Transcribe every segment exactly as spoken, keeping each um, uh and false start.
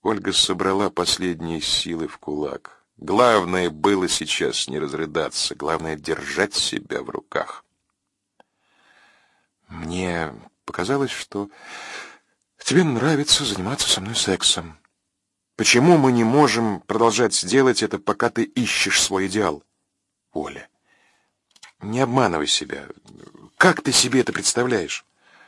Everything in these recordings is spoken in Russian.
Ольга собрала последние силы в кулак. Главное было сейчас не разрыдаться, главное держать себя в руках. Мне показалось, что тебе нравится заниматься со мной сексом. Почему мы не можем продолжать делать это, пока ты ищешь свой идеал? Оля, не обманывай себя. Как ты себе это представляешь?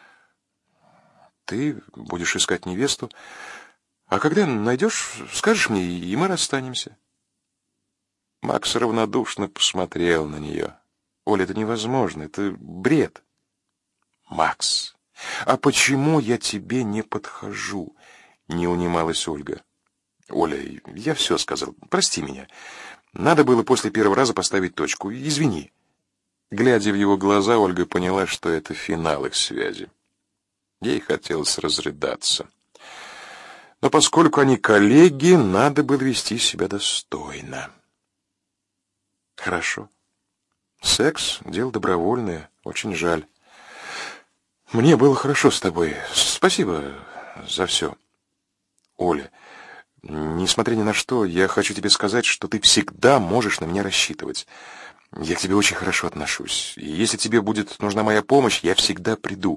Ты будешь искать невесту, а когда найдешь, скажешь мне, и мы расстанемся. Макс равнодушно посмотрел на нее. Оля, это невозможно, это бред. Макс, а почему я тебе не подхожу? Не унималась Ольга. Оля, я все сказал, прости меня. Надо было после первого раза поставить точку, извини. Глядя в его глаза, Ольга поняла, что это финал их связи. Ей хотелось разрыдаться. Но поскольку они коллеги, надо было вести себя достойно. Хорошо. Секс — дело добровольное, очень жаль. Мне было хорошо с тобой. Спасибо за все. Оля, несмотря ни на что, я хочу тебе сказать, что ты всегда можешь на меня рассчитывать. Я к тебе очень хорошо отношусь. И если тебе будет нужна моя помощь, я всегда приду.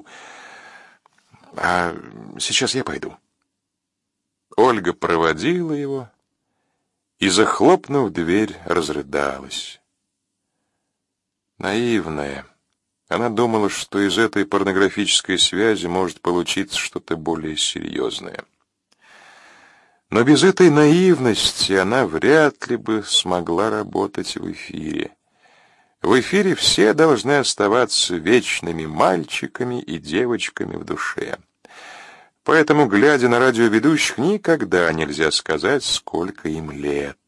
А сейчас я пойду. Ольга проводила его и, захлопнув дверь, разрыдалась. Наивная. Она думала, что из этой порнографической связи может получиться что-то более серьезное. Но без этой наивности она вряд ли бы смогла работать в эфире. В эфире все должны оставаться вечными мальчиками и девочками в душе. Поэтому, глядя на радиоведущих, никогда нельзя сказать, сколько им лет.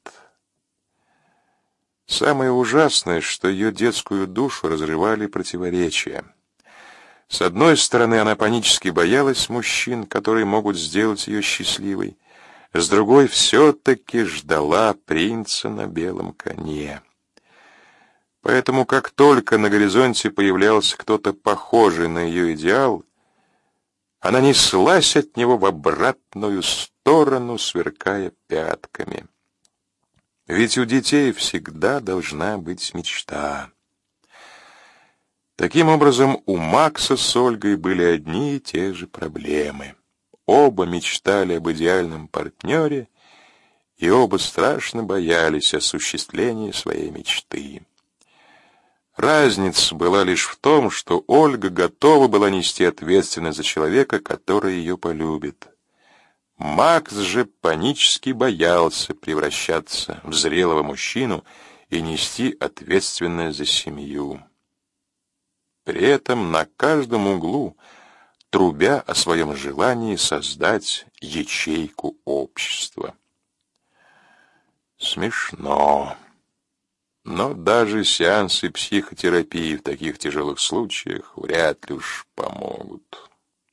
Самое ужасное, что ее детскую душу разрывали противоречия. С одной стороны, она панически боялась мужчин, которые могут сделать ее счастливой. С другой, все-таки ждала принца на белом коне. Поэтому, как только на горизонте появлялся кто-то похожий на ее идеал, она неслась от него в обратную сторону, сверкая пятками. Ведь у детей всегда должна быть мечта. Таким образом, у Макса с Ольгой были одни и те же проблемы. Оба мечтали об идеальном партнере, и оба страшно боялись осуществления своей мечты. Разница была лишь в том, что Ольга готова была нести ответственность за человека, который ее полюбит. Макс же панически боялся превращаться в зрелого мужчину и нести ответственность за семью. При этом на каждом углу, трубя о своем желании создать ячейку общества. Смешно. Но даже сеансы психотерапии в таких тяжелых случаях вряд ли уж помогут.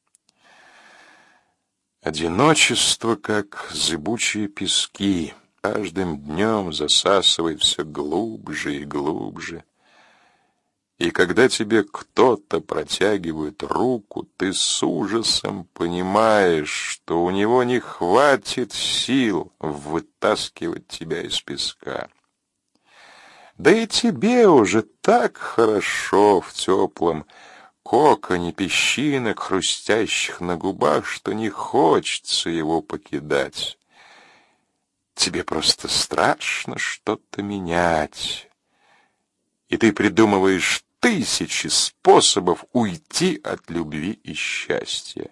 Одиночество, как зыбучие пески, каждым днем засасывает все глубже и глубже. И когда тебе кто-то протягивает руку, ты с ужасом понимаешь, что у него не хватит сил вытаскивать тебя из песка. Да и тебе уже так хорошо в теплом коконе песчинок, хрустящих на губах, что не хочется его покидать. Тебе просто страшно что-то менять. И ты придумываешь тысячи способов уйти от любви и счастья.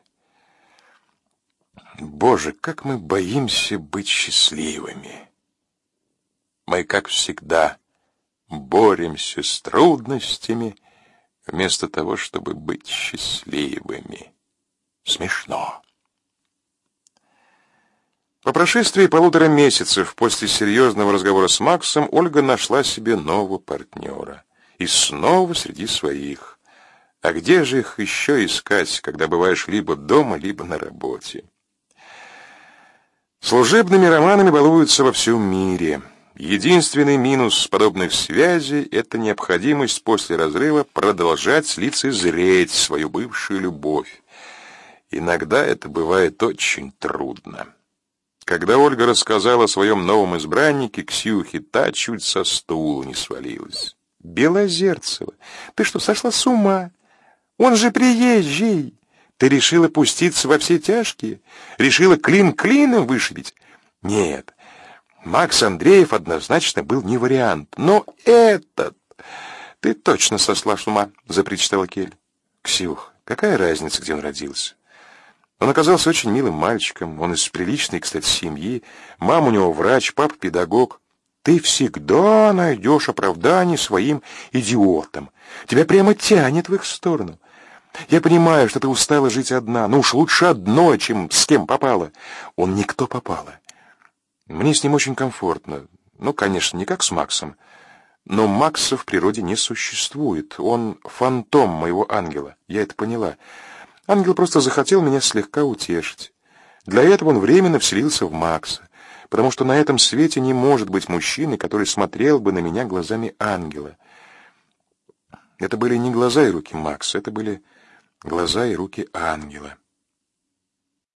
Боже, как мы боимся быть счастливыми. Мы, как всегда, боремся с трудностями, вместо того, чтобы быть счастливыми. Смешно. По прошествии полутора месяцев после серьезного разговора с Максом Ольга нашла себе нового партнера. И снова среди своих. А где же их еще искать, когда бываешь либо дома, либо на работе? Служебными романами балуются во всем мире. Единственный минус подобных связей — это необходимость после разрыва продолжать лицезреть свою бывшую любовь. Иногда это бывает очень трудно. Когда Ольга рассказала о своем новом избраннике, Ксюхе, та чуть со стула не свалилась. Белозерцева, ты что, сошла с ума? Он же приезжий. Ты решила пуститься во все тяжкие? Решила клин клином вышибить? Нет, Макс Андреев однозначно был не вариант. Но этот... Ты точно сошла с ума, запричитала Кель. Ксюх, какая разница, где он родился? Он оказался очень милым мальчиком, он из приличной, кстати, семьи, мама у него врач, папа педагог. Ты всегда найдешь оправдание своим идиотам. Тебя прямо тянет в их сторону. Я понимаю, что ты устала жить одна, но уж лучше одной, чем с кем попало. Он никто попало. Мне с ним очень комфортно. Ну, конечно, не как с Максом. Но Макса в природе не существует. Он фантом моего ангела. Я это поняла. Ангел просто захотел меня слегка утешить. Для этого он временно вселился в Макса, потому что на этом свете не может быть мужчины, который смотрел бы на меня глазами ангела. Это были не глаза и руки Макса, это были глаза и руки ангела.